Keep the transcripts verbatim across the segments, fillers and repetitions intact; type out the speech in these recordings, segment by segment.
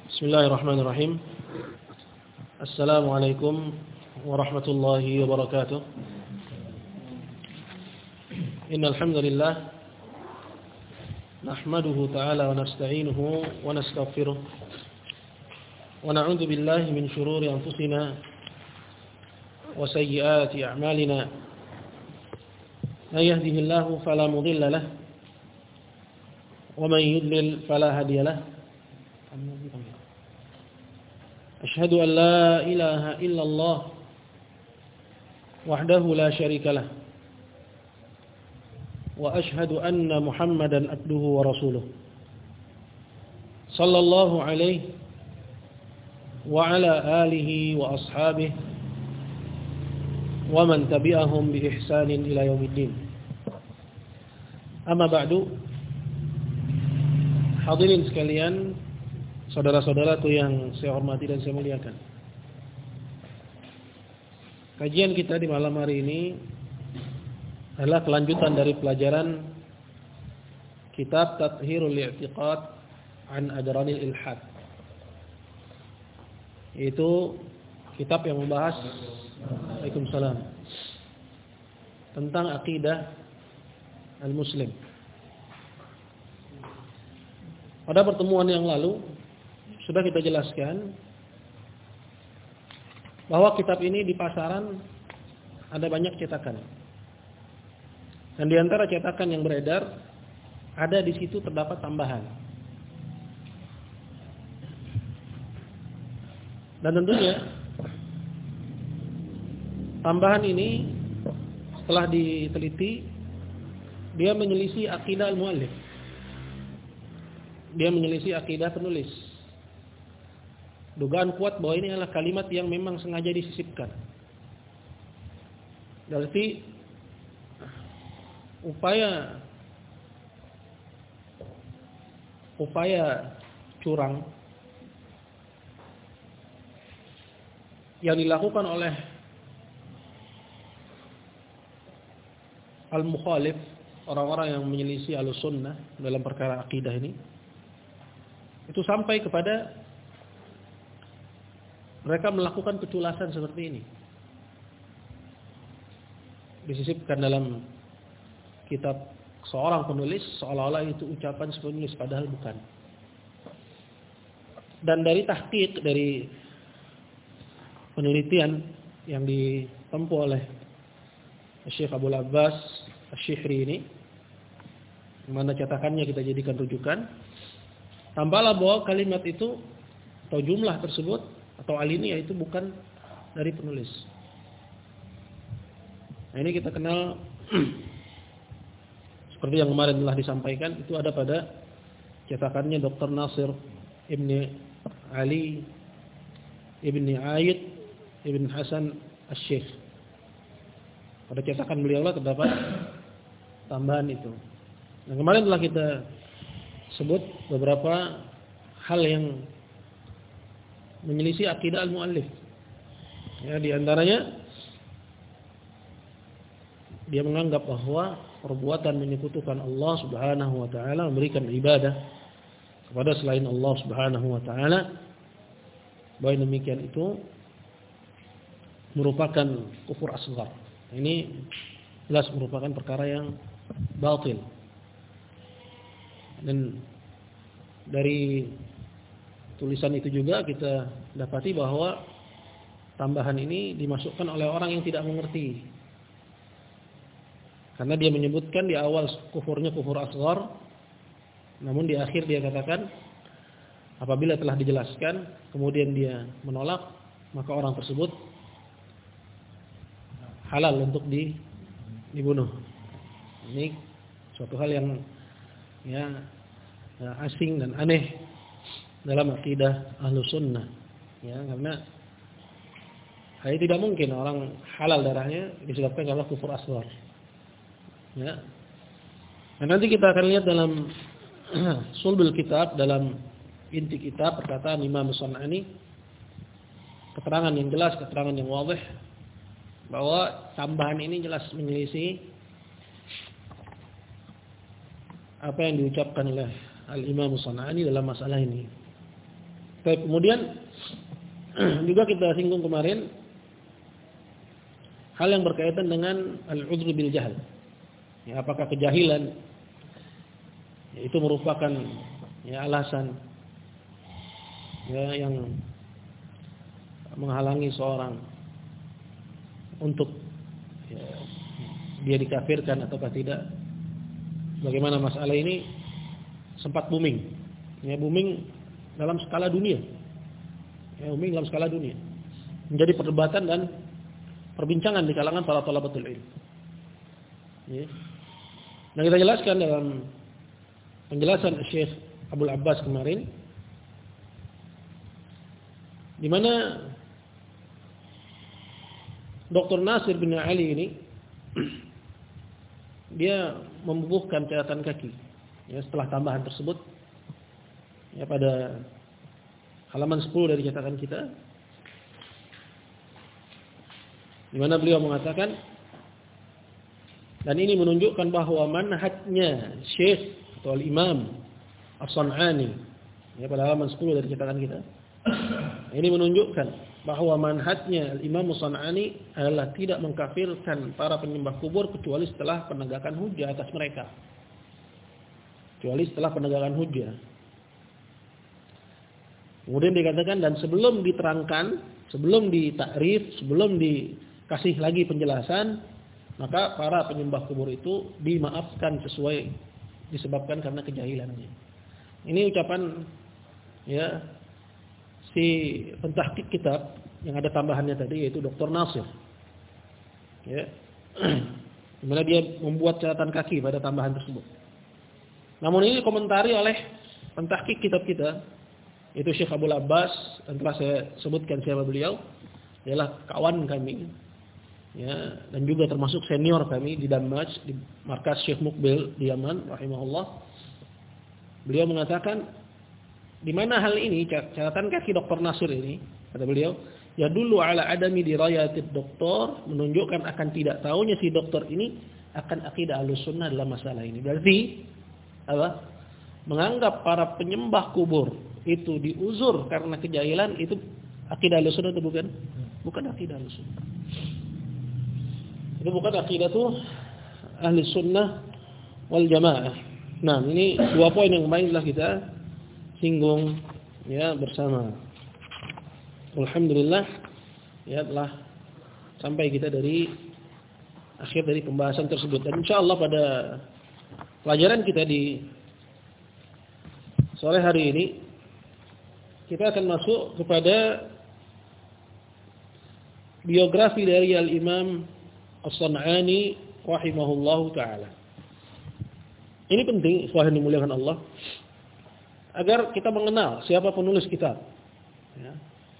Bismillahirrahmanirrahim. Assalamualaikum warahmatullahi wabarakatuh. Innal hamdalillah nahmaduhu ta'ala wa nasta'inuhu wa nastaghfiruh wa na'udzu billahi min shururi anfusina wa sayyiati a'malina. May yahdihillahu fala mudilla lahu wa may yudlil fala hadiya lahu. Asyhadu an la ilaha illallah wahdahu la syarika lah wa asyhadu anna Muhammadan abduhu wa rasuluh sallallahu alaihi wa ala alihi wa ashabihi wa man tabi'ahum bi ihsanin ila yaumiddin. Amma ba'du. Hadirin sekalian, saudara-saudaraku yang saya hormati dan saya muliakan. Kajian kita di malam hari ini adalah kelanjutan dari pelajaran kitab Tathhirul I'tiqad an Adranil Ilhad. Itu kitab yang membahas Waalaikumsalam tentang akidah al-muslim. Pada pertemuan yang lalu sudah kita jelaskan bahwa kitab ini di pasaran ada banyak cetakan. Dan di antara cetakan yang beredar ada di situ terdapat tambahan. Dan tentunya tambahan ini setelah diteliti dia menyelisih akidah al-muallif. Dia menyelisih akidah penulis. Dugaan kuat bahwa ini adalah kalimat yang memang sengaja disisipkan. Berarti upaya upaya curang yang dilakukan oleh al-mukhalif, orang-orang yang menyelisih al-sunnah dalam perkara akidah ini, itu sampai kepada mereka melakukan keculasan seperti ini. Disisipkan dalam kitab seorang penulis seolah-olah itu ucapan penulis padahal bukan. Dan dari tahqiq, dari penelitian yang ditempuh oleh Syekh Abdul Abbas Asy-Syihri ini, mana cetakannya kita jadikan rujukan, tambahlah bahwa kalimat itu atau jumlah tersebut atau alinea itu bukan dari penulis. Nah, ini kita kenal seperti yang kemarin telah disampaikan, itu ada pada cetakannya Doktor Nasir Ibni Ali Ibni Aid Ibn Hasan Asy-Syaikh. Pada cetakan beliau lah terdapat tambahan itu. Nah, kemarin telah kita sebut beberapa hal yang menyelisih akidah al-muallif. Ya, di antaranya dia menganggap bahwa perbuatan menyekutukan Allah Subhanahu wa taala, memberikan ibadah kepada selain Allah Subhanahu wa taala, bahwa demikian itu merupakan kufur asghar. Ini jelas merupakan perkara yang batil. Dan dari tulisan itu juga kita dapati bahwa tambahan ini dimasukkan oleh orang yang tidak mengerti. Karena dia menyebutkan di awal kufurnya kufur asghar, namun di akhir dia katakan apabila telah dijelaskan kemudian dia menolak, maka orang tersebut halal untuk di, dibunuh. Ini suatu hal yang ya, ya asing dan aneh dalam akidah Ahlus Sunnah, ya, karena hanya tidak mungkin orang halal darahnya disebabkan karena kufur asghar. Ya. Nah, nanti kita akan lihat dalam sulbul kitab, dalam inti kitab perkataan Imam As-San'ani, keterangan yang jelas, keterangan yang wadih bahwa tambahan ini jelas menyelisih apa yang diucapkan oleh Al-Imam As-San'ani dalam masalah ini. Baik, kemudian juga kita singgung kemarin hal yang berkaitan dengan al-'udhr bil jahl. Ya, apakah kejahilan ya, itu merupakan ya alasan ya yang menghalangi seorang untuk ya, dia dikafirkan ataukah tidak? Bagaimana masalah ini sempat booming, ya booming dalam skala dunia, ya booming dalam skala dunia, menjadi perdebatan dan perbincangan di kalangan para thalabatul ilm. Ya. Nah, kita jelaskan dalam penjelasan Syekh Abdul Abbas kemarin, di mana Doktor Nasir bin Ali ini dia membubuhkan catatan kaki ya, setelah tambahan tersebut ya, pada halaman sepuluh dari catatan kita, di mana beliau mengatakan, dan ini menunjukkan bahwa manhajnya Syekh atau Al-Imam As-San'ani ya, pada halaman sepuluh dari catatan kita, ini menunjukkan bahwa manhajnya Al-Imam As-San'ani adalah tidak mengkafirkan para penyembah kubur kecuali setelah penegakan hujjah atas mereka. Kecuali setelah penegakan hujjah. Kemudian dikatakan, dan sebelum diterangkan, sebelum ditakrif, sebelum dikasih lagi penjelasan, maka para penyembah kubur itu dimaafkan sesuai disebabkan karena kejahilannya. Ini ucapan ya si pentahqiq kitab yang ada tambahannya tadi, yaitu Doktor Nasir. Ya. Di mana dia membuat catatan kaki pada tambahan tersebut. Namun ini komentari oleh pentahqiq kitab kita, yaitu Syekh Abdul Abbas, dan telah saya sebutkan siapa beliau, adalah kawan kami. Ya, dan juga termasuk senior kami di Damaj, di markas Syekh Mukbil di Yaman rahimahullah. Beliau mengatakan, di mana hal ini, catatan kaki Doktor Nasir ini, kata beliau, ya dulu ala adami dirayatid doktor, menunjukkan akan tidak tahunya si doktor ini akan akidah Ahlussunnah dalam masalah ini. Berarti apa? Menganggap para penyembah kubur itu diuzur karena kejahilan, itu akidah Ahlussunnah itu bukan? Bukan akidah Ahlussunnah. Itu bukan akidah tuh Ahlussunnah wal Jamaah. Nah, ini dua poin yang kemarin telah kita singgung ya bersama. Alhamdulillah ya telah sampai kita dari akhir dari pembahasan tersebut, dan insyaallah pada pelajaran kita di sore hari ini kita akan masuk kepada biografi dari Al-Imam As-San'ani rahimahullahu taala. Ini penting, ikhwan yang dimuliakan Allah, agar kita mengenal siapa penulis kitab. Ya.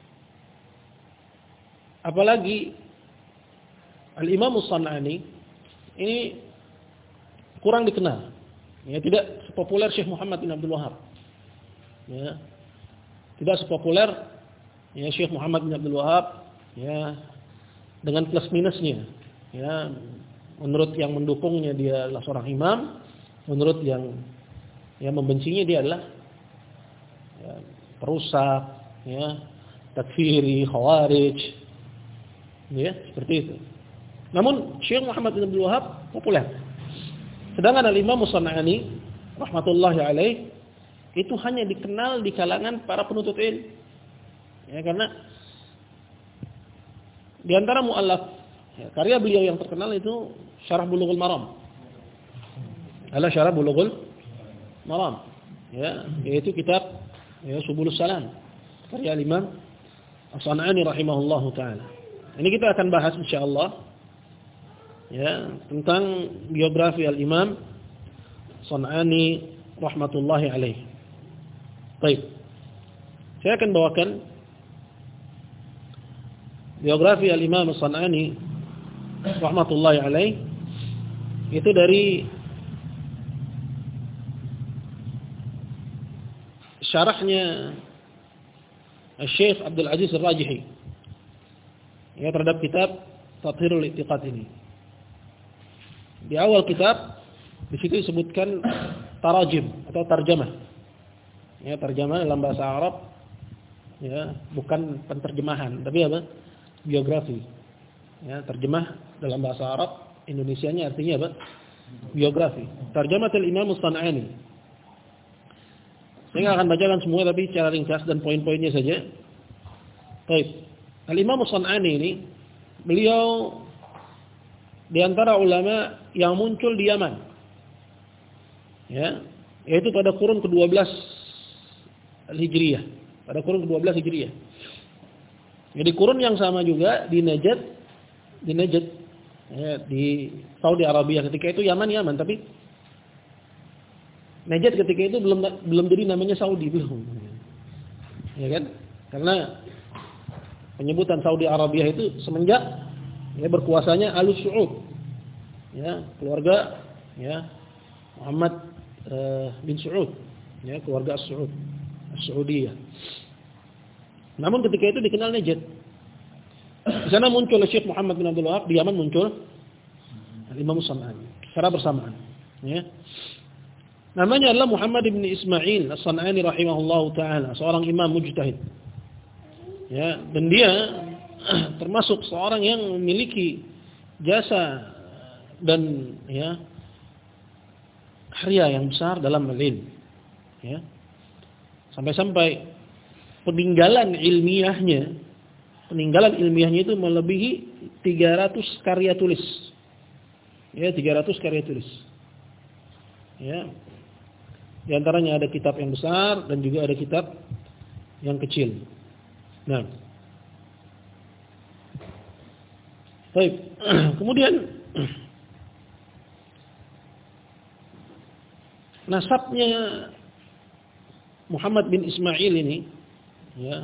Apalagi Al-Imam As-San'ani ini kurang dikenal. Ya, tidak sepopuler Syekh Muhammad bin Abdul Wahhab. Ya. Tidak sepopuler ya Syekh Muhammad bin Abdul Wahhab ya, dengan plus minusnya. Ya, menurut yang mendukungnya dia adalah seorang imam, menurut yang yang membencinya dia adalah ya, perusak, ya, takfiri, khawarij, ya, seperti itu. Namun Syekh Muhammad bin Abdul Wahhab populer. Sedangkan Al-Imam As-San'ani rahmatullahi alaih itu hanya dikenal di kalangan para penuntut ilmu. Ya, karena di antara muallaf ya, karya beliau yang terkenal itu Syarah Bulughul Maram. Ala Syarah Bulughul Maram. Ya, yaitu kitab ya Subulus Salam karya Imam As-San'ani rahimahullahu taala. Ini kita akan bahas insyaallah ya tentang biografi Al-Imam San'ani rahmatullahi alaih. Baik. Saya akan bawakan biografi Al-Imam San'ani rahmatullahi alaih itu dari syarahnya Syekh Abdul Aziz Ar-Rajihi ya terhadap kitab Tathhirul I'tiqad ini. Di awal kitab di situ disebutkan tarajim atau tarjamah. Ya, tarjamah dalam bahasa Arab ya, bukan penterjemahan, tapi apa? Biografi. Ya, terjemah dalam bahasa Arab, Indonesianya artinya apa? Biografi. Tarjamatul Imam As-San'ani. Saya nggak akan bacakan semua tapi secara ringkas dan poin-poinnya saja. Baik. Al-Imam As-San'ani ini beliau di antara ulama yang muncul di Yaman. Ya, yaitu pada kurun kedua belas Hijriyah. Pada kurun kedua belas Hijriyah. Jadi kurun yang sama juga di Najd, di Najd, ya, di Saudi Arabia ketika itu Yaman Yaman, tapi Najd ketika itu belum belum jadi namanya Saudi belum. Ya kan? Karena penyebutan Saudi Arabia itu semenjak ya berkuasanya Al Saud. Ya, keluarga ya Muhammad uh, bin Saud, ya, keluarga As-Saud, As-Saudiyah. Namun ketika itu dikenal Najd. Di sana muncul Syekh Muhammad bin Abdul Wahab, di Yaman muncul Al-Imam As-San'ani secara bersamaan, ya. Namanya adalah Muhammad bin Ismail As-San'ani rahimahullahu taala, seorang imam mujtahid. Ya, dan dia termasuk seorang yang memiliki jasa dan ya karya yang besar dalam ilmu. Ya. Sampai-sampai peninggalan ilmiahnya, peninggalan ilmiahnya itu melebihi tiga ratus karya tulis. Ya, tiga ratus karya tulis. Ya. Di antaranya ada kitab yang besar dan juga ada kitab yang kecil. Nah. Baik. Kemudian nasabnya Muhammad bin Ismail ini, ya,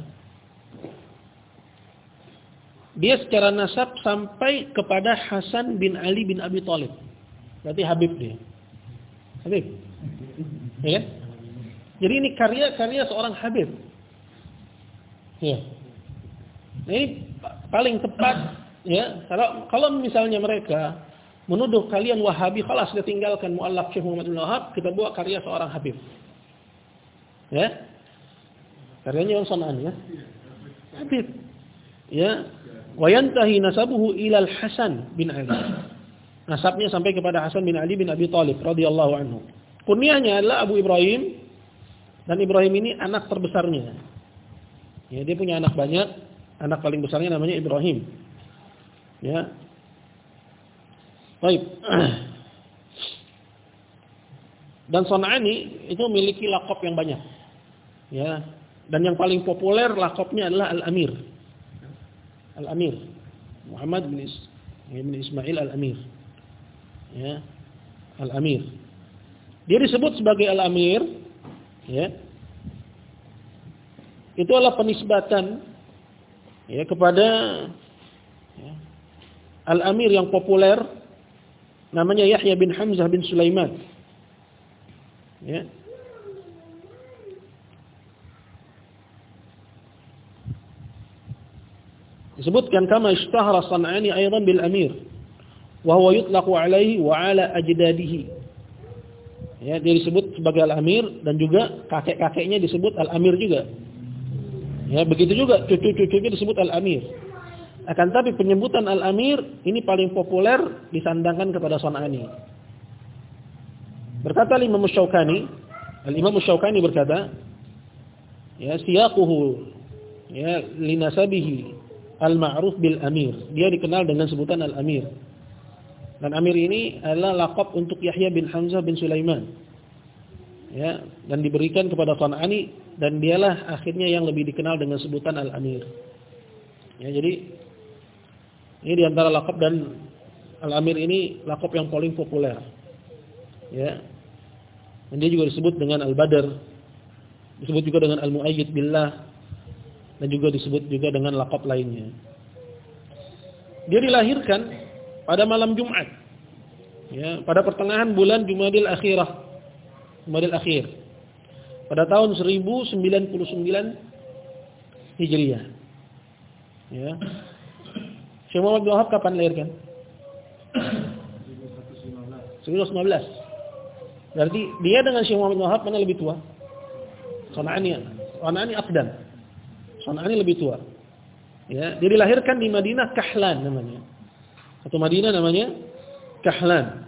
dia secara nasab sampai kepada Hasan bin Ali bin Abi Thalib. Berarti Habib dia. Habib. Ya kan? Jadi ini karya-karya seorang Habib. Ya. Nah, ini paling tepat, ya. Kalau kalau misalnya mereka menuduh kalian Wahabi, khalas sudah tinggalkan muallaf Syekh Muhammad bin Wahab, kita buat karya seorang Habib. Ya. Karyanya As-San'ani, ya. Habib. Ya. Wa yantahi nasabuhu ila Al-Hasan bin Ali. Nasabnya sampai kepada Hasan bin Ali bin Abi Thalib radhiyallahu anhu. Kunyahnya adalah Abu Ibrahim, dan Ibrahim ini anak terbesarnya. Ya, dia punya anak banyak, anak paling besarnya namanya Ibrahim. Ya. Baik. Dan San'ani itu memiliki lakop yang banyak. Ya. Dan yang paling populer lakopnya adalah Al-Amir. Al-Amir. Muhammad bin, Is bin Ismail Al-Amir. Ya. Al-Amir. Dia disebut sebagai Al-Amir, ya. Itu adalah penisbatan, ya, kepada, ya, Al-Amir yang populer namanya Yahya bin Hamzah bin Sulaiman. Ya. Disebutkan kama ishtahara San'ani aidan bil Amir wa huwa yutlaqu alaihi wa ala ajdadihi. Ya, dia disebut sebagai Al-Amir dan juga kakek-kakeknya disebut Al-Amir juga. Ya, begitu juga cucu-cucunya disebut Al-Amir. Akan tapi penyebutan Al-Amir ini paling populer disandangkan kepada San'ani. Berkata Imam Asy-Syaukani, Al-Imam Asy-Syaukani berkata, ya, siyaquhu ya linasabihi al-ma'ruf bil Amir. Dia dikenal dengan sebutan Al-Amir. Dan Amir ini adalah laqab untuk Yahya bin Hamzah bin Sulaiman. Ya, dan diberikan kepada San'ani, dan dialah akhirnya yang lebih dikenal dengan sebutan Al-Amir. Ya, jadi ini di antara laqab, dan Al-Amir ini laqab yang paling populer. Ya. Dan dia juga disebut dengan Al-Badr, disebut juga dengan Al-Mu'ayyid billah, dan juga disebut juga dengan laqab lainnya. Dia dilahirkan pada malam Jumat, ya, pada pertengahan bulan Jumadil Akhirah, Jumadil Akhir, pada tahun seribu sembilan puluh sembilan Hijriah. Ya. Syekh Muhammad bin Wahab kapan lahirkan? seribu seratus lima belas. Berarti dia dengan Syekh Muhammad bin Wahab mana lebih tua? San'ani. San'ani aqdam. San'ani lebih tua. Ya, dia dilahirkan di Madinah Kahlan namanya. Atau Madinah namanya Kahlan.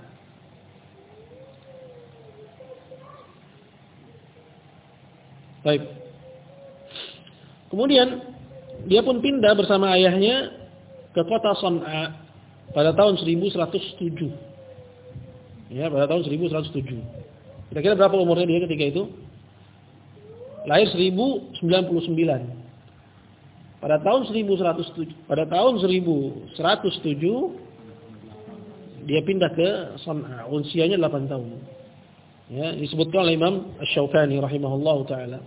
Baik. Kemudian dia pun pindah bersama ayahnya ke kota San'a pada tahun seribu seratus tujuh. Ya, pada tahun seribu seratus tujuh. Kira-kira berapa umurnya dia ketika itu? Lahir seribu sembilan puluh sembilan. Pada tahun seribu seratus tujuh, pada tahun seribu seratus tujuh dia pindah ke San'a. Usianya delapan tahun. Ya, disebutkan oleh Imam Asy-Syaukani rahimahullahu taala.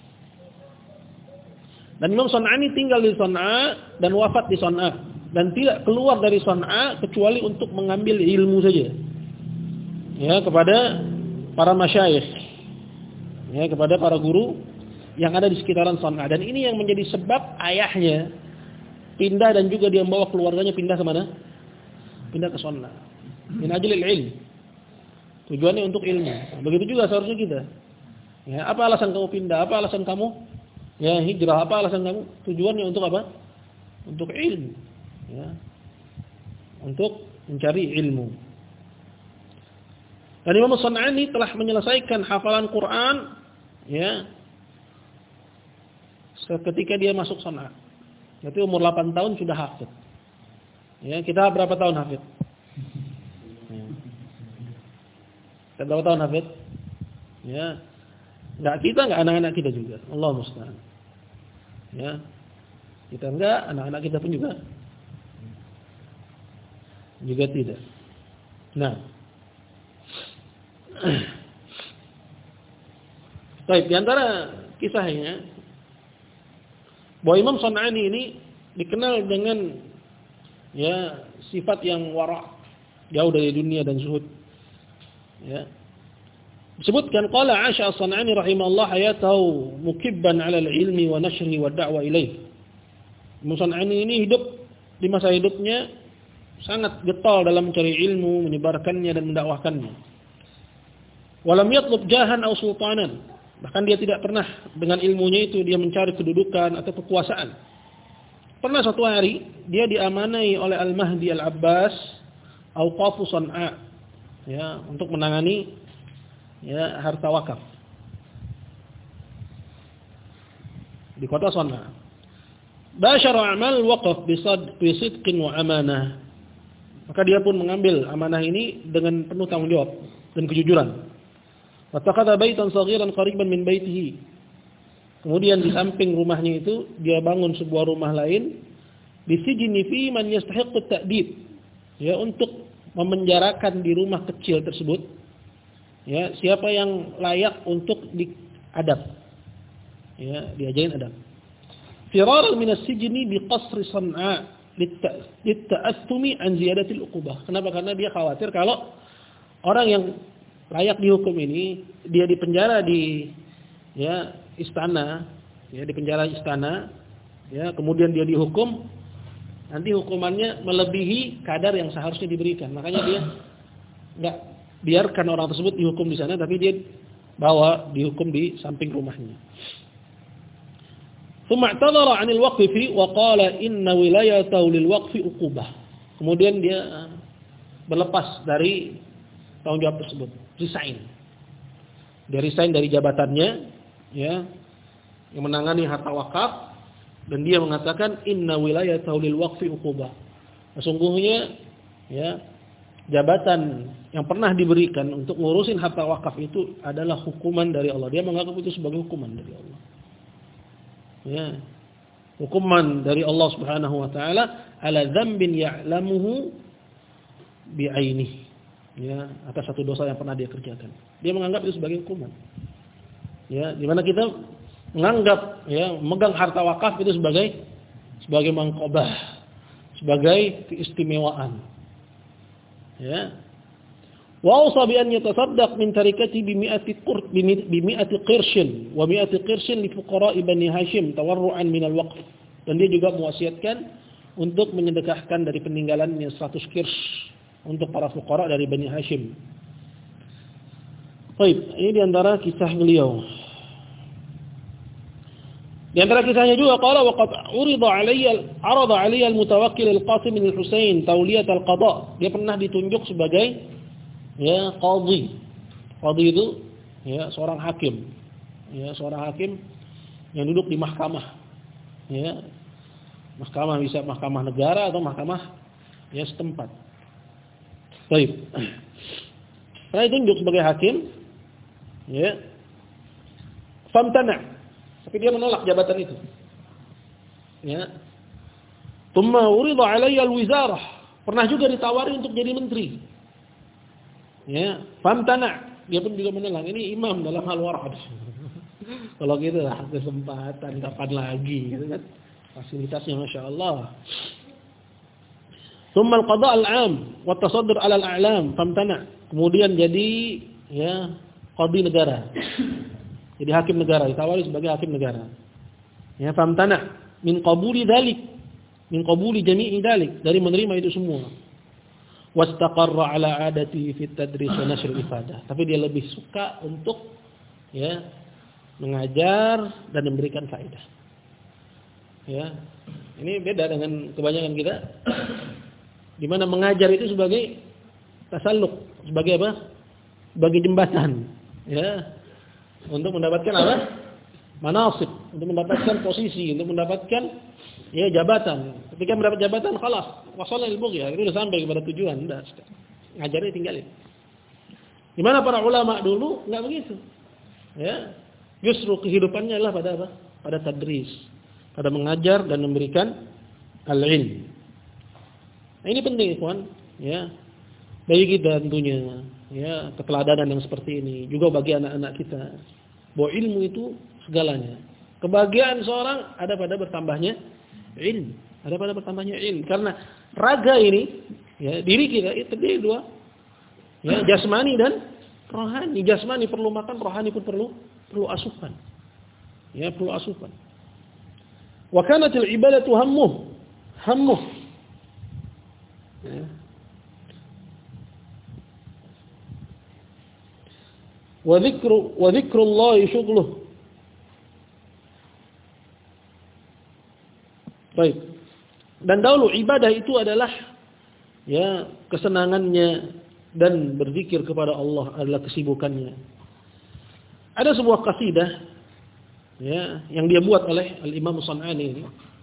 Dan Imam San'ani tinggal di San'a dan wafat di San'a dan tidak keluar dari San'a kecuali untuk mengambil ilmu saja. Ya, kepada para masyayikh. Ya, kepada para guru yang ada di sekitaran San'a, dan ini yang menjadi sebab ayahnya pindah dan juga dia membawa keluarganya pindah ke mana? Pindah ke San'a. Min ajlil ilm. Tujuannya untuk ilmu. Begitu juga seharusnya kita. Ya, apa alasan kamu pindah? Apa alasan kamu ya hijrah? Apa alasan kamu? Tujuannya untuk apa? Untuk ilmu. Ya. Untuk mencari ilmu. Dan Imam San'ani telah menyelesaikan hafalan Quran ya ketika dia masuk San'a. Berarti umur delapan tahun sudah hafid. Ya, kita berapa tahun hafid? Ya. Kita berapa tahun hafid? Ya. Enggak kita, enggak anak-anak kita juga. Allah musta'an. Ya. Kita enggak, anak-anak kita pun juga juga tidak. Nah. Baik, di antara kisahnya bahwa Imam San'ani ini dikenal dengan ya sifat yang wara', jauh dari dunia dan zuhud. Ya. Disebutkan qala 'asha As-San'ani rahimahullah hayatahu mukibban 'ala al-ilmi wa nashri wa da'wa ilaih. Imam San'ani ini hidup di masa hidupnya sangat getol dalam mencari ilmu, menyebarkannya dan mendakwahkannya. Walam yatlub jahan aw sultanan. Bahkan dia tidak pernah dengan ilmunya itu dia mencari kedudukan atau kekuasaan. Pernah suatu hari dia diamanai oleh Al-Mahdi Al-Abbas Auqafu San'a ya untuk menangani ya harta wakaf di kota San'a. Basyara amal waqaf bi sidqin wa amanah. Maka dia pun mengambil amanah ini dengan penuh tanggung jawab dan kejujuran. Wattaqada baitan saghiran qariban min baitihi. Kemudian di samping rumahnya itu dia bangun sebuah rumah lain bisijni fi man yastahiqqu at-ta'dib. Ya, untuk memenjarakan di rumah kecil tersebut ya siapa yang layak untuk diadab. Ya, diajarin adab. Firaran min as-sijni bi qasri San'a lit-ta'athumi an ziyadatil uqubah. Kenapa? Karena dia khawatir kalau orang yang layak dihukum ini dia dipenjara di ya istana, ya di penjara istana, ya kemudian dia dihukum, nanti hukumannya melebihi kadar yang seharusnya diberikan. Makanya dia enggak biarkan orang tersebut dihukum di sana, tapi dia bawa dihukum di samping rumahnya. Tsumma i'tadhara 'anil waqfi wa qala inna wilayatahu lil waqfi uqubah. Kemudian dia berlepas dari tanggung jawab tersebut, resign. Dia resign dari jabatannya ya yang menangani harta wakaf, dan dia mengatakan inna wilayatahu lil waqfi uqubah. Sesungguhnya ya jabatan yang pernah diberikan untuk ngurusin harta wakaf itu adalah hukuman dari Allah. Dia menganggap itu sebagai hukuman dari Allah. Ya. Hukuman dari Allah Subhanahu wa taala ala dzambin ya'lamuhu bi'ainihi. Ya, atas satu dosa yang pernah dia kerjakan. Dia menganggap itu sebagai hukuman. Ya, di mana kita menganggap ya memegang harta wakaf itu sebagai sebagai mangqabah, sebagai keistimewaan. Ya. Wa usa bi an yatasaddaq min tarikati bi mi'ati qurt bi mi'ati qirshin wa mi'ati qirshin li fuqara'i Bani Hashim tawarru'an min al-waqf. Dan dia juga mewasiatkan untuk menyedekahkan dari peninggalannya seratus qirs untuk para fuqara dari Bani Hashim. Baik, ini di antara kisah beliau. Di antara kisahnya juga qala wa qad urida 'alayya 'arada 'alayya al-mutawakkil al-Qasim bin al-Husain tawliyat al-qada. Dia pernah ditunjuk sebagai ya qadhi. Qadhi itu ya seorang hakim. Ya, seorang hakim yang duduk di mahkamah. Ya. Mahkamah bisa mahkamah negara atau mahkamah ya setempat. Baik. Pernah ditunjuk sebagai hakim. Ya. Famtana. Tapi dia menolak jabatan itu. Ya. Tsumma urida 'alayya al-wizarah. Pernah juga ditawari untuk jadi menteri. Ya, famtana. Dia pun juga menolak. Ini imam dalam hal warad. Kalau gitu lah kesempatan kapan lagi gitu kan. Fasilitasnya Masya Allah. Tsumma al-qada' al-'am wa at-tasaddur 'ala al-a'lam famtana. Kemudian jadi ya qadhi negara. Jadi hakim negara, ditawari sebagai hakim negara. Ya, famtana min qabuli dzalik, min qabuli jami'i dzalik, dari menerima itu semua. Wastaqarra 'ala 'adati fi at-tadris wa nashr al-ifadah. Tapi dia lebih suka untuk ya mengajar dan memberikan faedah. Ya. Ini beda dengan kebanyakan kita. Di mana mengajar itu sebagai tasalluk, sebagai apa? Sebagai jembatan, ya. Untuk mendapatkan apa? Manasib, untuk mendapatkan posisi, untuk mendapatkan ya jabatan. Ketika mendapat jabatan, khalas, wasala al-bughya, itu sudah sampai kepada tujuan, sudah. Ngajarnya tinggalin. Di mana para ulama dulu enggak begitu. Ya. Justru kehidupannya adalah pada apa? Pada tadris, pada mengajar dan memberikan al-ilm. Nah, ini penting, ikhwan, ya. Bagi kita tentunya, ya, keteladanan yang seperti ini, juga bagi anak-anak kita. Bahwa ilmu itu segalanya. Kebahagiaan seorang ada pada bertambahnya ilmu, ada pada bertambahnya ilmu. Karena raga ini, ya, diri kita itu terdiri dua, ya, jasmani dan rohani. Jasmani perlu makan, rohani pun perlu perlu asupan. Ya, perlu asupan. Wa kanatil ibadatu hammuh, hammuh. Ya. Wa dzikru wa dzikrullah syughluh. Baik. Dan dahulu ibadah itu adalah ya kesenangannya dan berzikir kepada Allah adalah kesibukannya. Ada sebuah qasidah ya yang dia buat oleh Al-Imam Shan'ani ini.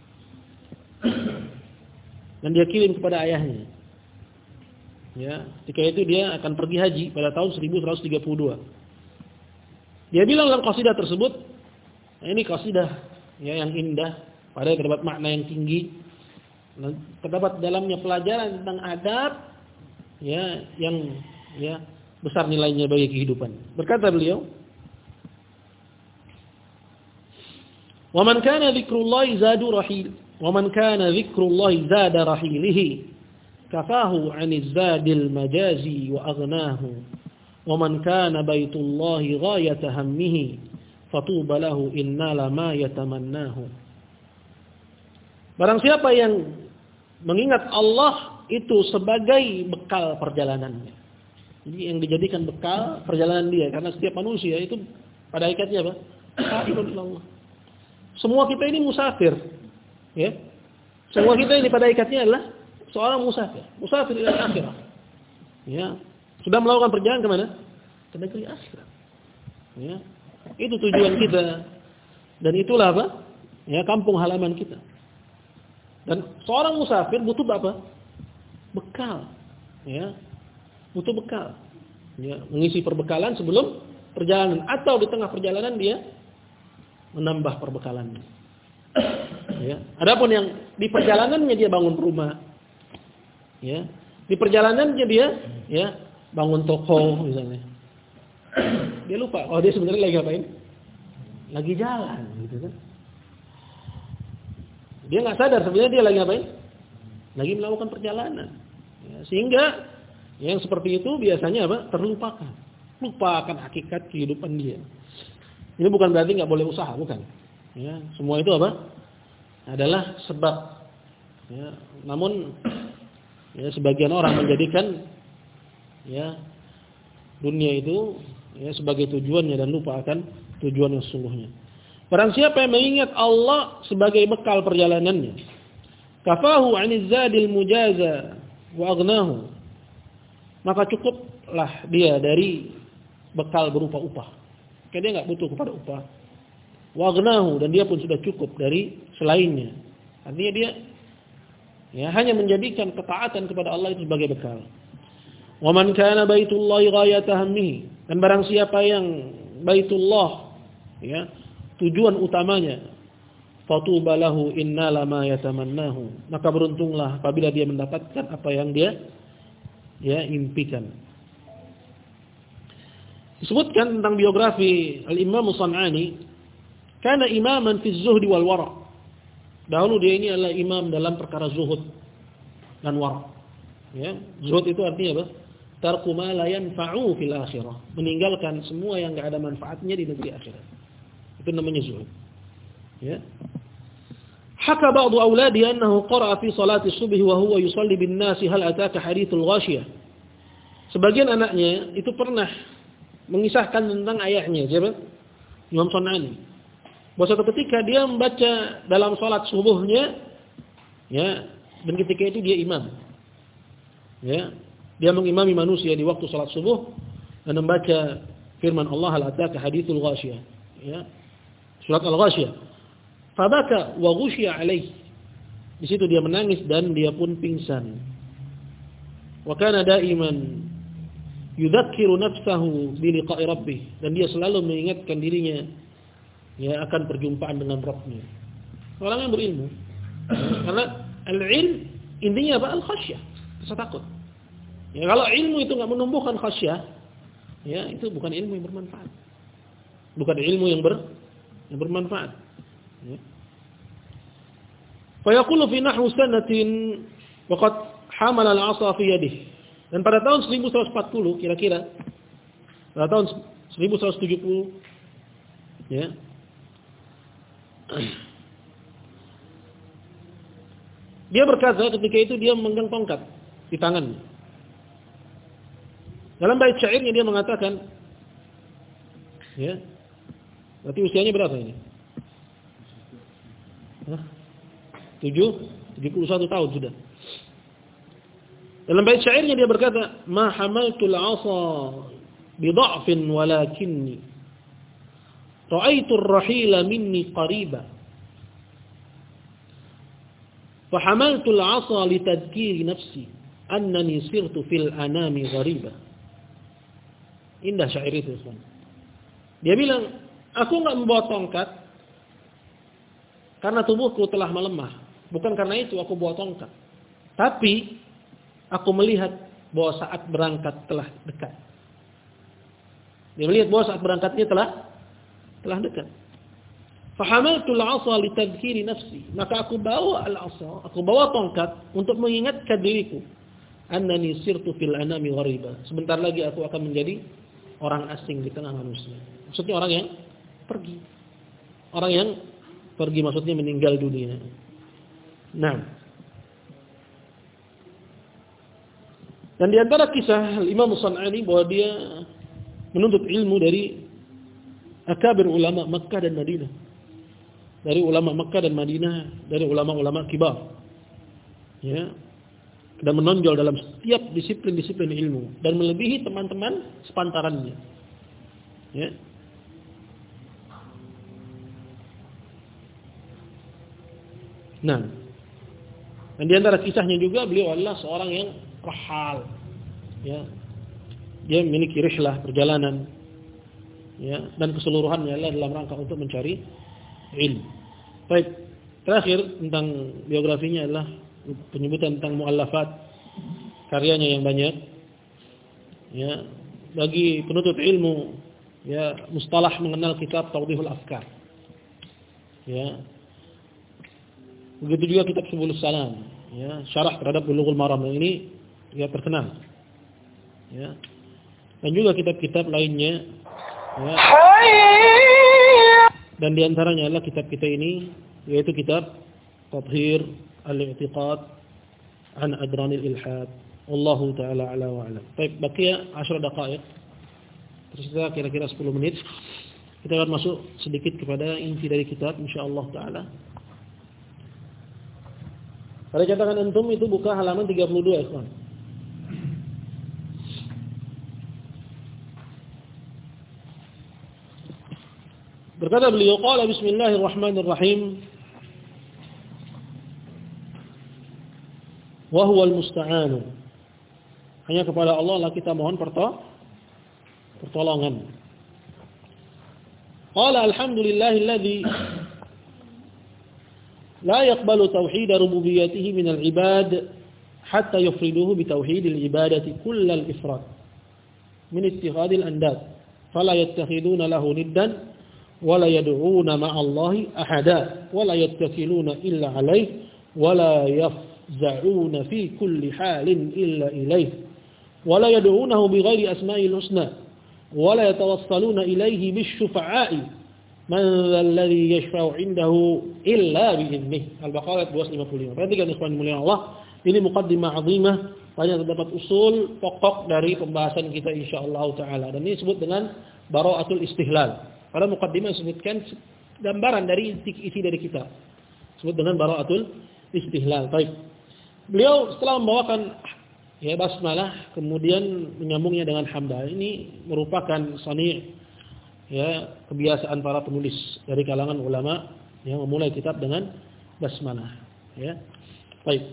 Dan dia kirim kepada ayahnya. Ya, ketika itu dia akan pergi haji pada tahun seribu seratus tiga puluh dua. Dia bilang dalam qasidah tersebut, ini qasidah ya yang indah, padahal terdapat makna yang tinggi, terdapat dalamnya pelajaran tentang adab ya yang ya besar nilainya bagi kehidupan. Berkata beliau, "Wa man kana dzikrullahi zadu rahil, wa man kana dzikrullahi zada rahilihi, kafahu 'aniz zadil majazi wa aghnahu." Wa man kana baitullahi ghayata hammihi fatuba lahu innala ma yatamannahu. Barang siapa yang mengingat Allah itu sebagai bekal perjalanannya. Jadi yang dijadikan bekal perjalanan dia, karena setiap manusia itu pada hakikatnya apa? Sa'irun ilallah. Semua kita ini musafir, ya. Semua kita ini pada hakikatnya adalah seorang musafir, musafir ila akhirah. Ya. Sudah melakukan perjalanan ke mana? Ke negeri akhirat. Ya. Itu tujuan kita. Dan itulah apa? Ya, kampung halaman kita. Dan seorang musafir butuh apa? Bekal. Ya. Butuh bekal. Ya, mengisi perbekalan sebelum perjalanan atau di tengah perjalanan dia menambah perbekalannya. Ya. Adapun yang di perjalanannya dia bangun rumah. Ya. Di perjalanannya dia ya bangun toko misalnya. Dia lupa, oh dia sebenarnya lagi ngapain? Lagi jalan gitu kan. Dia nggak sadar sebenarnya dia lagi ngapain? Lagi melakukan perjalanan. Ya, sehingga yang seperti itu biasanya apa? Terlupakan. Lupakan hakikat kehidupan dia. Ini bukan berarti nggak boleh usaha, bukan. Ya, semua itu apa? Adalah sebab. Ya, namun ya sebagian orang menjadikan ya dunia itu ya sebagai tujuannya dan lupa akan tujuan yang sesungguhnya. Barang siapa yang mengingat Allah sebagai bekal perjalanannya, kafahu 'anil zadil mujaza wa aghnahu, maka cukuplah dia dari bekal berupa upah. Karena dia enggak butuh kepada upah. Wa aghnahu, dan dia pun sudah cukup dari selainnya. Artinya dia ya hanya menjadikan ketaatan kepada Allah itu sebagai bekal. Wa man kana baitullahi ghayata hammihi, dan barang siapa yang Baitullah ya tujuan utamanya, fatuba lahu innala ma yatamannahu, maka beruntunglah apabila dia mendapatkan apa yang dia ya impikan. Disebutkan tentang biografi Al-Imam As-San'ani, kana imaman fi zuhdi wal wara'. Dahulu dia ini adalah imam dalam perkara zuhud dan wara'. Ya, zuhud itu artinya apa? Tarku ma la yanfa'u fil akhirah, meninggalkan semua yang enggak ada manfaatnya di negeri akhirat. Itu namanya zuhud. Ya. Haka ba'du auladi annahu qara'a fi salati subh wa huwa yusalli bin nasi hal ataka hadithul ghashiyah. Sebagian anaknya itu pernah mengisahkan tentang ayahnya, siapa? Imam San'ani. Bahwa ketika dia membaca dalam salat subuhnya, ya, dan ketika itu dia imam. Ya, dia mengimami manusia di waktu salat subuh dan membaca firman Allah hal ataka hadithul ghashiyah. Ya. Surat Al-Ghasyiyah. Fabaka wa ghushiya alaih. Di situ dia menangis dan dia pun pingsan. Wa kana daiman yudzakiru nafsahu bi liqa'i rabbih, dan dia selalu mengingatkan dirinya ya akan perjumpaan dengan Rabbnya. Orang yang berilmu. Karena al-ilm intinya apa? Al-khasyah, rasa takut. Ya, kalau ilmu itu enggak menumbuhkan khasyah, ya itu bukan ilmu yang bermanfaat. Bukan ilmu yang ber yang bermanfaat. Ya. Fa yaqulu fi nahwi sanatin waqad hamala al-'asa fi yadihi. Dan pada tahun seribu seratus empat puluh kira-kira, pada tahun seribu seratus tujuh puluh ya. Dia berkata ketika itu dia memegang tongkat di tangannya. Dalam bait syairnya dia mengatakan, ya, berarti usianya berapa ini? Hah? tujuh, tujuh puluh satu tahun sudah. Dalam bait syairnya dia berkata, "Ma hamaltul 'asa bi dha'fin walakinni ra'aitu ar-rahila minni qariba. Fa hamaltul 'asa li tadhkiri nafsi annani sirtu fil anami ghariba." Indah syair itu, Ustaz. Dia bilang, aku enggak membawa tongkat karena tubuhku telah melemah. Bukan karena itu aku bawa tongkat. Tapi aku melihat bahwa saat berangkat telah dekat. Dia melihat bahwa saat berangkatnya telah telah dekat. Fahamaltul 'asa li tadhkiri nafsi. Maka aku bawa al-'asa, aku bawa tongkat untuk mengingatkan diriku. Annani sirtu fil anami ghariba. Sebentar lagi aku akan menjadi orang asing di tengah manusia. Maksudnya orang yang pergi. Orang yang pergi maksudnya meninggal dunia. Nah. Dan di antara kisah Imam San'ani bahwa dia menuntut ilmu dari akabir ulama Makkah dan Madinah. Dari ulama Makkah dan Madinah, dari ulama-ulama kibar. Ya. Dan menonjol dalam setiap disiplin-disiplin ilmu dan melebihi teman-teman sepantarannya. Ya. Nah, dan di antara kisahnya juga beliau adalah seorang yang rahal, ya, dia memiliki rihlah perjalanan, ya, dan keseluruhannya adalah dalam rangka untuk mencari ilmu. Baik, terakhir tentang biografinya adalah penyebutan tentang muallafat, karyanya yang banyak, ya, bagi penuntut ilmu, ya, mustalah mengenal kitab Tawdihul Afkar, ya, begitu juga kitab Subulus Salam, ya, syarah terhadap Bulughul Maram ini ya terkenal, ya, dan juga kitab-kitab lainnya, ya, dan diantaranya adalah kitab kita ini, yaitu kitab Tathhir Al-I'tiqad an Adranil Ilhad. Wallahu ta'ala ala wa alam. Baik, baqiya ashra daqaiq. Tersisa kira-kira sepuluh menit. Kita akan masuk sedikit kepada inti dari kitab insyaallah taala. Pada cetakan antum itu buka halaman tiga puluh dua, ikhwan. Berkata beliau, qala bismillahirrahmanirrahim. Wa huwal musta'anu. Hanya kepada Allah lah kita mohon pertolongan. Qala alhamdulillahilladzi la yaqbalu tauhid rububiyyatihi min al-ibad hatta yufriduhu bi tauhidil ibadati kullal ifrad min ittikhadil andad fala yattakhiduna lahu niddan wala yad'una ma'allahi ahada wala yattakiluna illa alayhi wala yafza'una fi kulli halin illa ilayhi wala yad'unahu bighairi asma'il husna wala yatawassaluna ilayhi bisyufa'i man alladhi yashfa'u 'indahu illa bi'idhnihi. Al-Baqarah dua ratus lima puluh lima. Perhatikan ikhwan mulia Allah, ini muqaddimah 'azimah, banyak terdapat usul pokok dari pembahasan kita insyaallah taala, dan ini disebut dengan bara'atul istihlal. Pada muqaddimah disebutkan gambaran dari isi dari kitab. Disebut dengan bara'atul istihlal. Baik. Beliau setelah membawakan ya basmalah, kemudian menyambungnya dengan hamdah. Ini merupakan sani' ya kebiasaan para penulis dari kalangan ulama yang memulai kitab dengan basmalah, ya. Baik.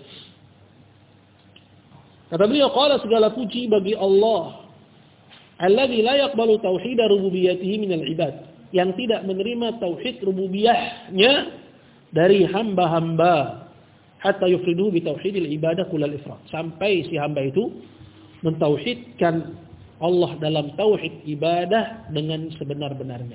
Kata beliau, qala segala puji bagi Allah alladzi la yaqbalu tauhid rububiyyatihi minal ibad, yang tidak menerima tauhid rububiyahnya dari hamba-hamba, hatta yufridu bi tauhidil ibadah kullal ifrad, sampai si hamba itu mentauhidkan Allah dalam tauhid ibadah dengan sebenar-benarnya.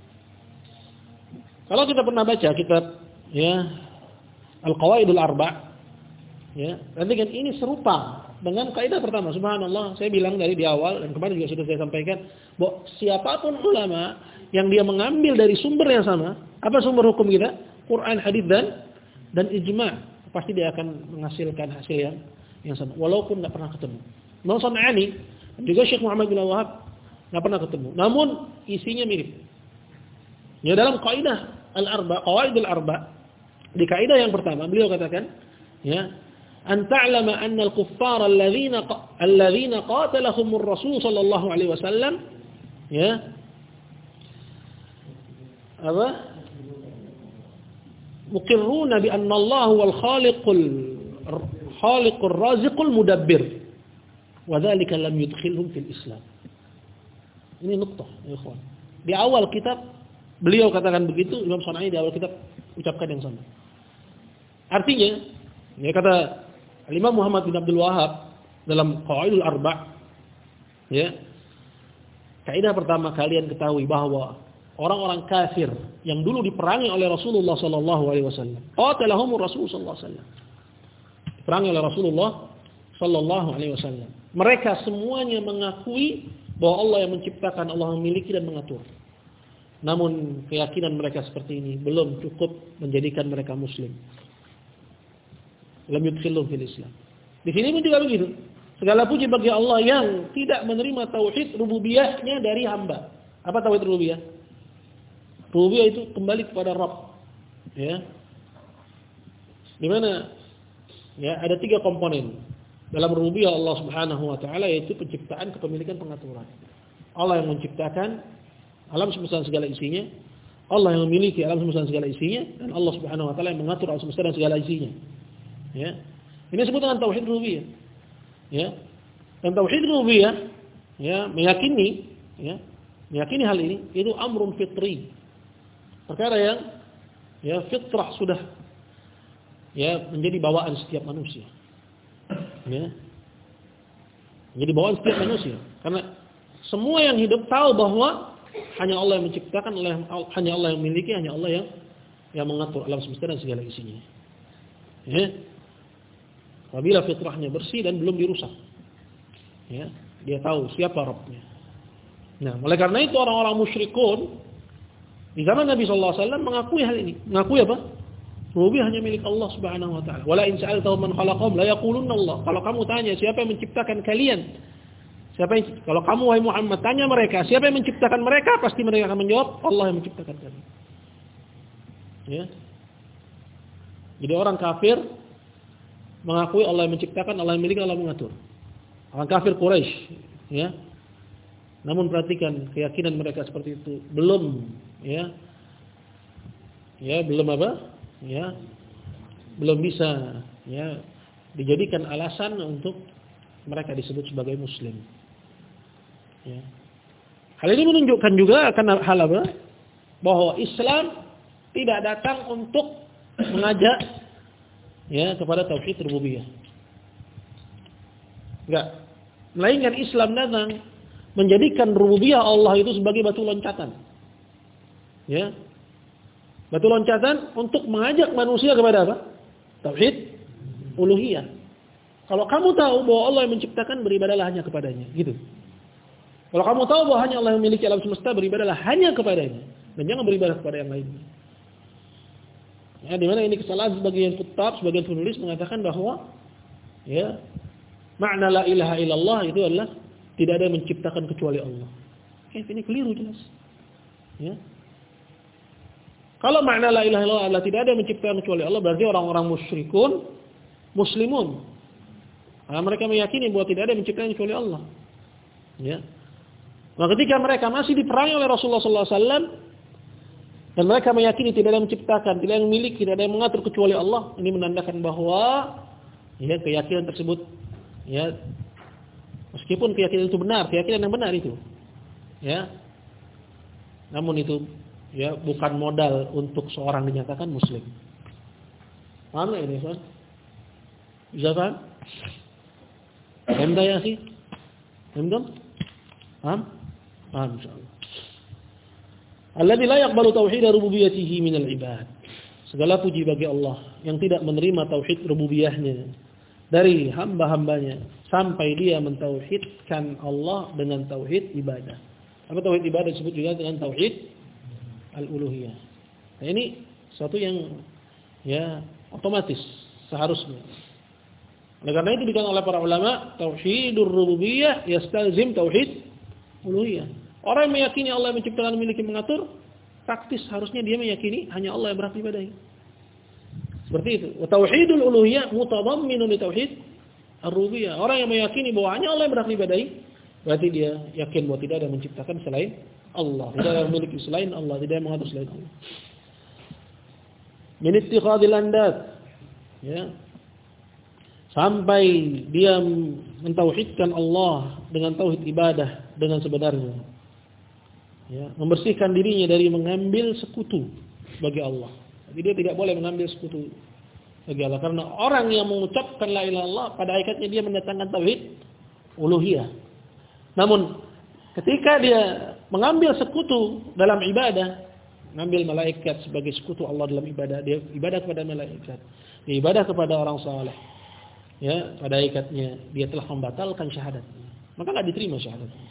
Kalau kita pernah baca kitab ya Al-Qawaidul Arba', ya, nanti kan ini serupa dengan kaidah pertama. Subhanallah, saya bilang dari di awal dan kemarin juga sudah saya sampaikan bahwa siapapun ulama yang dia mengambil dari sumber yang sama, apa sumber hukum kita? Quran, hadis dan dan ijma', pasti dia akan menghasilkan hasil yang yang sama walaupun enggak pernah ketemu. Imam San'ani juga Syekh Muhammad bin Wahab enggak pernah ketemu, namun isinya mirip. Ya, dalam kaidah al-arba, qawaidul arba, di kaidah yang pertama beliau katakan, ya, an ta'lama anna al-kuffar alladhina alladhina qatalahumur rasul sallallahu alaihi wasallam, ya, apa? Muqirruna bi anna Allah wal khaliqul khaliqur raziqul mudabbir wa dzalika lam yudkhilhum fil Islam. Ini nuktah, ya ikhwan. Di awal kitab beliau katakan begitu, Imam San'ani di awal kitab ucapkan yang sama. Artinya, ya, kata Imam Muhammad bin Abdul Wahhab dalam Qawaidul Arba', ya, kaidah pertama kalian ketahui bahwa orang-orang kafir yang dulu diperangi oleh Rasulullah sallallahu alaihi wasallam, qatalahumur Rasul sallallahu alaihi wasallam, diperangi oleh Rasulullah sallallahu alaihi wasallam. Mereka semuanya mengakui bahwa Allah yang menciptakan, Allah memiliki dan mengatur. Namun keyakinan mereka seperti ini belum cukup menjadikan mereka muslim. Lam yudkhilhum fil Islam. Di sini pun juga begitu. Segala puji bagi Allah yang tidak menerima tauhid rububiyahnya dari hamba. Apa tauhid rububiyah? Rububiyah itu kembali kepada Rabb, ya. Di mana ya ada tiga komponen dalam rububiyah Allah Subhanahu wa taala, yaitu penciptaan, kepemilikan, pengaturan. Allah yang menciptakan alam semesta dan segala isinya, Allah yang memiliki alam semesta dan segala isinya, dan Allah Subhanahu wa taala yang mengatur alam semesta dan segala isinya. Ya. Ini disebut dengan tauhid rububiyah. Ya. Dan tauhid rububiyah, ya, meyakini, ya, meyakini hal ini itu amrun fitri. Perkara yang ya fitrah sudah ya menjadi bawaan setiap manusia. Ya. Menjadi bawaan setiap manusia. Karena semua yang hidup tahu bahwa hanya Allah yang menciptakan, hanya Allah yang memiliki, hanya Allah yang yang mengatur alam semesta dan segala isinya. Ya. Apabila fitrahnya bersih dan belum dirusak, ya, dia tahu siapa Rabbnya. Nah, oleh karena itu orang-orang musyrikun di zaman Nabi sallallahu alaihi wasallam mengakui hal ini. Mengakui apa? Rububiyah hanya milik Allah Subhanahu wa taala. Wala in sa'altahum man khalaqahum la yaqulunna Allah. Kalau kamu tanya siapa yang menciptakan kalian, Siapa yang, kalau kamu wahai Muhammad tanya mereka, siapa yang menciptakan mereka? Pasti mereka akan menjawab, Allah yang menciptakan kami. Ya. Jadi orang kafir mengakui Allah yang menciptakan, Allah yang memiliki, Allah yang mengatur. Orang kafir Quraisy, ya. Namun perhatikan keyakinan mereka seperti itu belum, ya, ya belum apa, ya, belum bisa, ya, dijadikan alasan untuk mereka disebut sebagai Muslim. Ya. Hal ini menunjukkan juga akan hal apa? Bahwa Islam tidak datang untuk mengajak, ya, kepada tauhid rububiyah. Enggak. Melainkan Islam datang menjadikan rububiyah Allah itu sebagai batu loncatan. Ya. Batu loncatan untuk mengajak manusia kepada apa? Tauhid uluhiyah. Kalau kamu tahu bahwa Allah yang menciptakan, beribadahlah hanya kepadanya, gitu. Kalau kamu tahu bahwa hanya Allah yang memiliki alam semesta, beribadahlah hanya kepadanya dan jangan beribadah kepada yang lainnya. Ya, di mana ini kesalahan sebagian kitab, sebagian penulis mengatakan bahwa, ya, makna la ilaha illallah itu adalah tidak ada yang menciptakan kecuali Allah. Eh, ini keliru jelas. Ya. Kalau makna la ilaha illallah adalah tidak ada yang menciptakan kecuali Allah, berarti orang-orang musyrikun, muslimun. Karena mereka meyakini bahwa tidak ada yang menciptakan kecuali Allah. Ya. Nah, ketika mereka masih diperangi oleh Rasulullah sallallahu alaihi wasallam dan mereka meyakini tidak ada yang menciptakan, tidak ada yang memiliki, tidak ada yang mengatur kecuali Allah, ini menandakan bahwa, ya, keyakinan tersebut, ya, meskipun keyakinan itu benar, keyakinan yang benar itu, ya, namun itu, ya, bukan modal untuk seorang dinyatakan Muslim. Paham nggak ini, Pak? Bisa paham? Paham ya sih? Paham dong? Paham? Paham insyaallah. Alladzi la yaqbalu tauhid rububiyyatihi minal ibad. Segala puji bagi Allah yang tidak menerima tauhid rububiyahnya dari hamba-hambanya sampai dia mentauhidkan Allah dengan tauhid ibadah. Apa tauhid ibadah disebut juga dengan tauhid al-uluhiyah. Nah, ini suatu yang, ya, otomatis seharusnya. Oleh karena itu dikatakan oleh para ulama, tauhidur rububiyah yastalzim tauhid uluhiyah. Orang yang meyakini Allah yang menciptakan, memiliki, mengatur, praktis harusnya dia meyakini hanya Allah yang berhak diibadahi. Seperti itu. Wa tauhidul uluhiyah mutadamminun li tauhid ar-rububiyah. Orang yang meyakini bahwa hanya Allah yang berhak diibadahi, berarti dia yakin bahwa tidak ada yang menciptakan selain Allah, tidak ada yang memiliki selain Allah, tidak ada yang mengatur selain Allah. Min ittikhadil andad, ya. Sampai dia mentauhidkan Allah dengan tauhid ibadah dengan sebenarnya. Ya, membersihkan dirinya dari mengambil sekutu bagi Allah. Jadi dia tidak boleh mengambil sekutu bagi Allah, karena orang yang mengucapkan la ilaha illallah pada hakikatnya dia mendatangkan tauhid uluhiyah. Namun ketika dia mengambil sekutu dalam ibadah, mengambil malaikat sebagai sekutu Allah dalam ibadah, dia ibadah kepada malaikat, dia ibadah kepada orang saleh, ya, pada hakikatnya dia telah membatalkan syahadatnya, maka tidak diterima syahadatnya.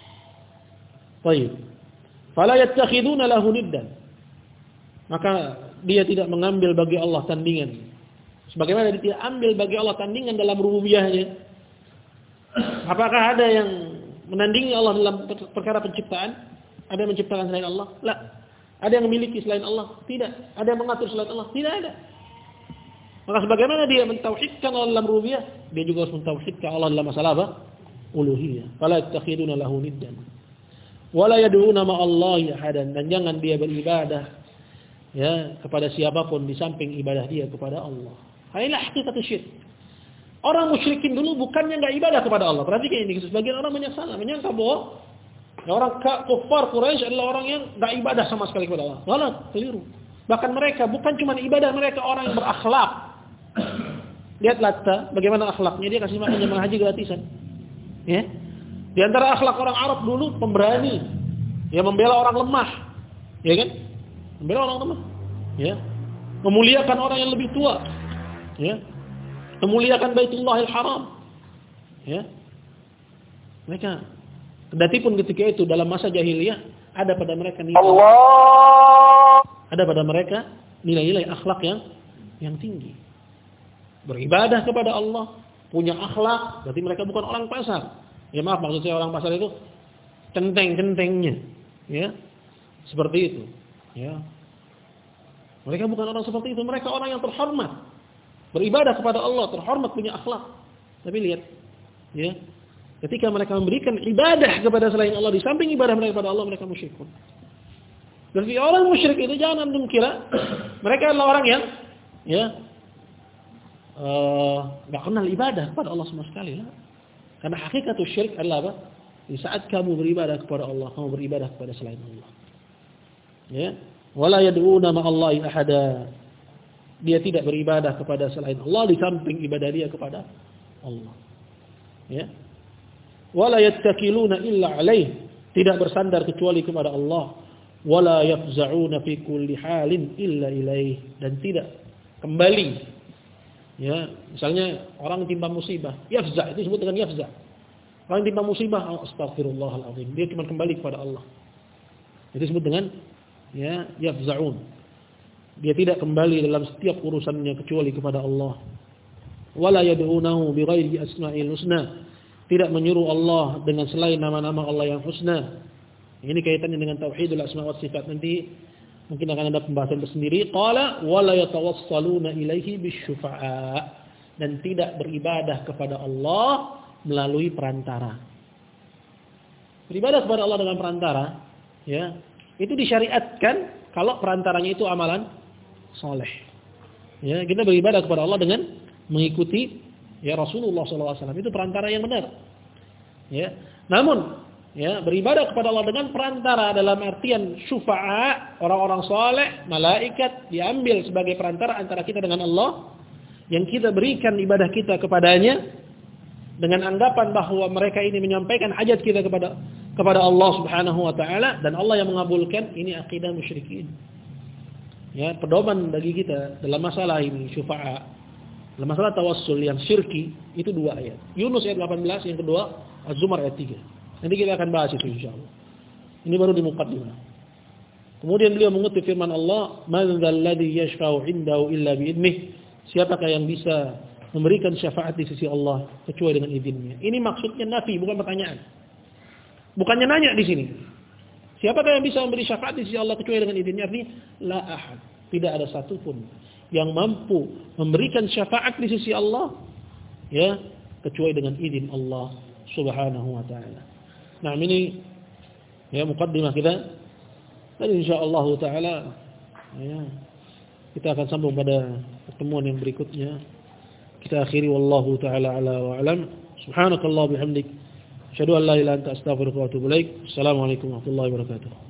Baik. Fala yattakhiduna lahu niddan. Maka dia tidak mengambil bagi Allah tandingan. Sebagaimana dia ambil bagi Allah tandingan dalam rububiyahnya. Apakah ada yang menandingi Allah dalam perkara penciptaan? Ada yang menciptakan selain Allah? La. Ada yang memiliki selain Allah? Tidak. Ada yang mengatur selain Allah? Tidak ada. Maka sebagaimana dia mentauhidkan Allah dalam rububiyah, dia juga harus mentauhidkan Allah dalam masalah apa? Uluhiyah. Fala yattakhiduna lahu niddan. Wala yad'una ma'allahi ahadan, dan jangan dia beribadah, ya, kepada siapapun di samping ibadah dia kepada Allah. Inilah hakikat syirik. Orang musyrikin dulu bukannya enggak ibadah kepada Allah. Perhatikan ini, sebagian orang menyangka menyangka bahwa orang kafir Quraisy adalah orang yang enggak ibadah sama sekali kepada Allah. Salah, keliru. Bahkan mereka bukan cuma ibadah, mereka orang yang berakhlak. Lihat Latta, bagaimana akhlaknya, dia kasih makan jemaah haji gratisan. Ya. Di antara akhlak orang Arab dulu pemberani, ya, membela orang lemah, ya kan? Membela orang lemah, ya, memuliakan orang yang lebih tua, ya, memuliakan Baitullahil Haram, ya. Mereka, kendati pun ketika itu dalam masa jahiliyah ada pada mereka nilai, Allah. ada pada mereka nilai-nilai akhlak yang yang tinggi, beribadah kepada Allah, punya akhlak, berarti mereka bukan orang pasar. Ya maaf, maksud saya orang pasar itu centeng-centengnya, ya. Seperti itu, ya. Mereka bukan orang seperti itu, mereka orang yang terhormat. Beribadah kepada Allah, terhormat, punya akhlak. Tapi lihat, ya. Ketika mereka memberikan ibadah kepada selain Allah, di samping ibadah mereka kepada Allah, mereka musyrikun. Jadi orang musyrik itu jangan antum kira mereka adalah orang yang ya enggak uh, kenal ibadah kepada Allah sama sekali lah. Karena hakikat syirik adalah apa? Di saat kamu beribadah kepada Allah, kamu beribadah kepada selain Allah. Ya, wala yad'una ma'allahi ahada. Dia tidak beribadah kepada selain Allah di samping ibadah dia kepada Allah. Ya. Wala yattakiluna illa alaih. Tidak bersandar kecuali kepada Allah. Wala yafza'una fi kulli halin illa ilaih, dan tidak kembali. Ya, misalnya orang timpa musibah, yafza' itu disebut dengan yafza'. Orang timpa musibah, oh, astagfirullahalazim, dia cuma kembali kepada Allah. Itu disebut dengan ya yafza'un. Dia tidak kembali dalam setiap urusannya kecuali kepada Allah. Wala yad'unahu bighairi asma'il husna. Tidak menyuruh Allah dengan selain nama-nama Allah yang husna. Ini kaitannya dengan tauhidul asma wa sifat. Nanti mungkin akan ada pembahasan tersendiri. Qala wala yatawassaluna ilaihi bisyufa'a, dan tidak beribadah kepada Allah melalui perantara. Beribadah kepada Allah dengan perantara, ya, itu disyariatkan kalau perantaranya itu amalan soleh. Ya, kita beribadah kepada Allah dengan mengikuti ya Rasulullah shallallahu alaihi wasallam, itu perantara yang benar. Ya, namun ya, beribadah kepada Allah dengan perantara dalam artian syufa'a, orang-orang saleh, malaikat diambil sebagai perantara antara kita dengan Allah, yang kita berikan ibadah kita kepadanya dengan anggapan bahwa mereka ini menyampaikan hajat kita kepada kepada Allah Subhanahu wa taala, dan Allah yang mengabulkan. Ini akidah musyrikin. Ya, pedoman bagi kita dalam masalah ini syufa'a, dalam masalah tawassul yang syirki itu dua ayat. Yunus ayat delapan belas, yang kedua Az-Zumar ayat tiga. Nanti kita akan bahas itu insyaallah. Ini baru di muqaddimah. Kemudian beliau mengutip firman Allah, "Man dzal ladzi yashfa'u 'indahu illa bi'idnih." Siapakah yang bisa memberikan syafaat di sisi Allah kecuali dengan izinnya? Ini maksudnya nafi, bukan pertanyaan. Bukannya nanya di sini. Siapakah yang bisa memberi syafaat di sisi Allah kecuali dengan izinnya? Artinya la ahad. Tidak ada satupun yang mampu memberikan syafaat di sisi Allah ya kecuali dengan izin Allah Subhanahu wa taala. Nah, ini ya muqaddimah kita. Dan insyaallah taala ya kita akan sambung pada pertemuan yang berikutnya. Kita akhiri wallahu taala ala wa alam. Subhanakallah bihamdik, asyhadu an la ilaha illa anta astaghfiruka wa atubu ilaik. Assalamualaikum warahmatullahi wabarakatuh.